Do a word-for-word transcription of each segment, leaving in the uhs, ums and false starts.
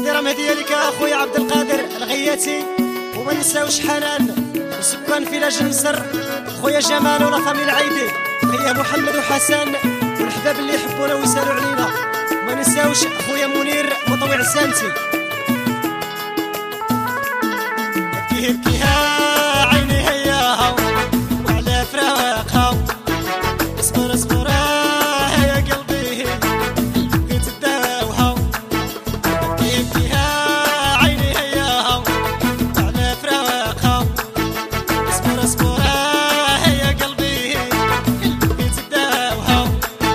هادي راه مهديه لك اخويا عبد القادر الغياتي، وما نساوش حنان وسكان فيلاج مصر، خويا جمال ولا فامي العيدي، خويا محمد وحسن والحباب اللي يحبونا ويسالوا علينا، وما نساوش خويا منير مطوع السانتي. بكي بكيها عيني هياها وعلى فراقها، اصبر اصبر يا قلبي بغيت تداوها. بكي بكيها عيني هياها وعلى فراقها، اصبر اصبر يا قلبي بغيت تداوها.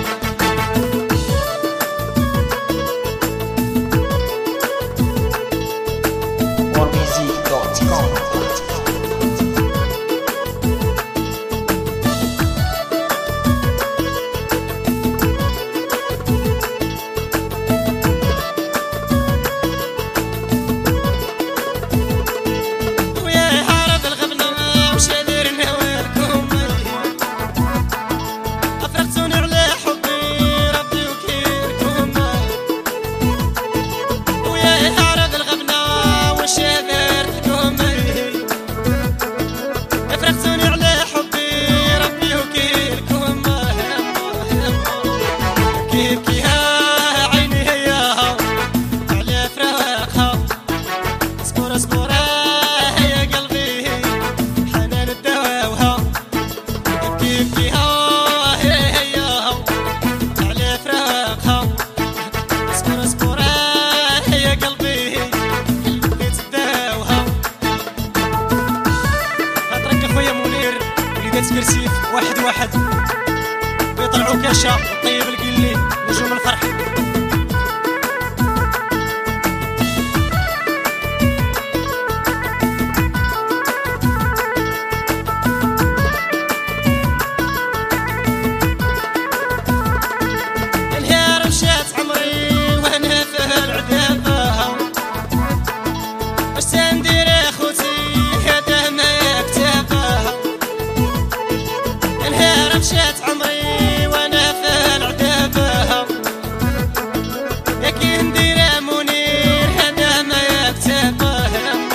warmusic dot com. كرسيف واحد واحد بيطلعوا كاشا طيب القلي نجوم الفرح. الهيار مشات عمري وانا في العذابة، واش تندير اخوتي هذا ما كتابها. مشات عمري وانا في العذابة، يا كي ندير منير هذا ما يكتبه.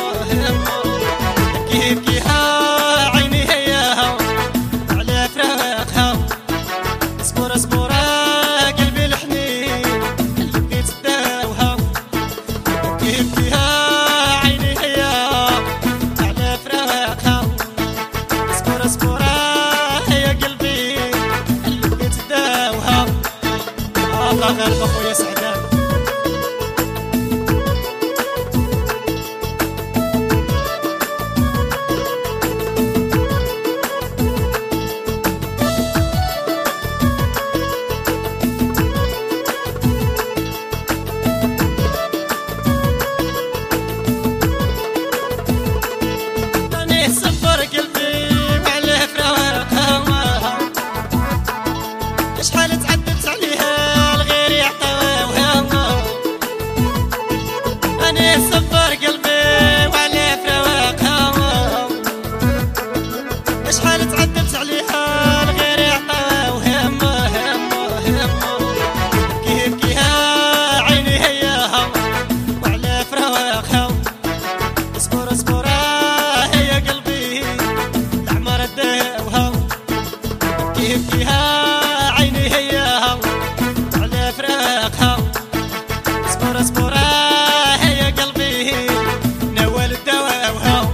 بكي بكيها عيني هياها على فراقها، اصبر اصبر قلبي الحنين اللي بغيت تداوها. بكي بكيها عيني هياها على فراقها، اصبر اصبر الله غالب اخويا سعدان. راني صبر قلبي وعلى فراقها، شحال تعذبت عليها صبر قلبي وعلى فراقها، شحال تعذبت عليها الغير يعطاها وهمه همه همه. بكي بكيها عيني هياها وعلى فراقها، اصبر اصبر يا قلبي العمر داوها. بكي بكيها عيني هياها وعلى فراقها، اصبر اصبر نوال الدواوها.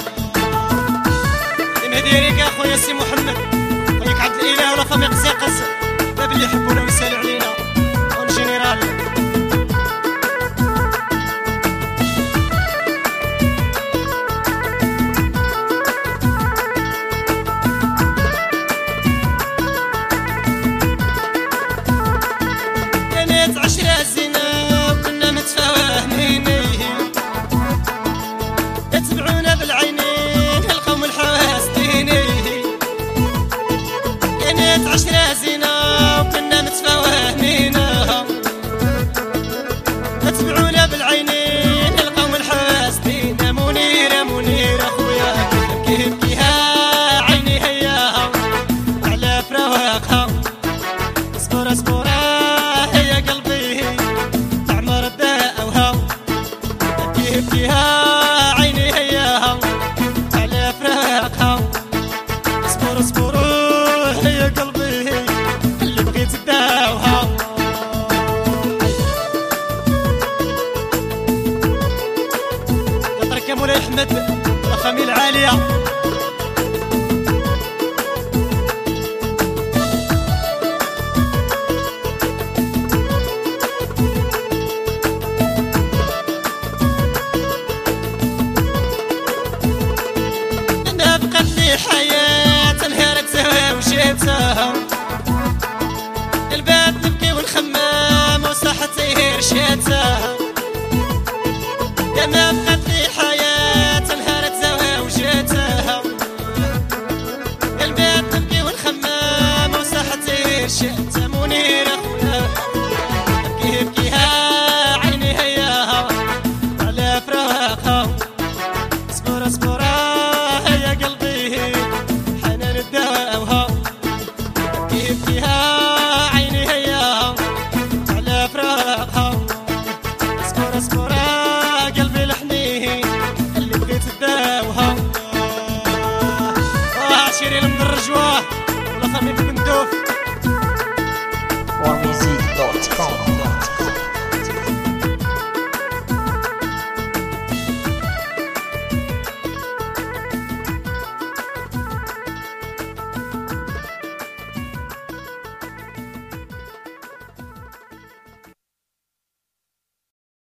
نهديريك اخويا سي محمد، خوياك عبد الاله ولا فامي قزاقز، باب اللي يحبونا ويسالوا علينا اون جينيرال. كانت عشرة زينة وكنا متفاهمين، يتبعونا بالعينين القوم الحاسدين. كانت عشرة زينة وكنا متفاهمين، احمد لا فامي العاليه. انا بقات لي حياه نهارك سوا وجيتها الباب نبكي ونخمم وصحتي رشيتها. انا بقات لي حياه نهارك سوا وجيتها الباب نبكي ونخمم وصحتي رشيتها. منير اخويا بكي بكيها عيني هياها على فراقها. صبورة صبورة هيا قلبي حنان الدواوها بكي بكيها عيني هياها على فراقها. صبورة صبورة قلبي الحنين اللي بغيت تداوها. عشيري من الرجوة ولا فامي بندوف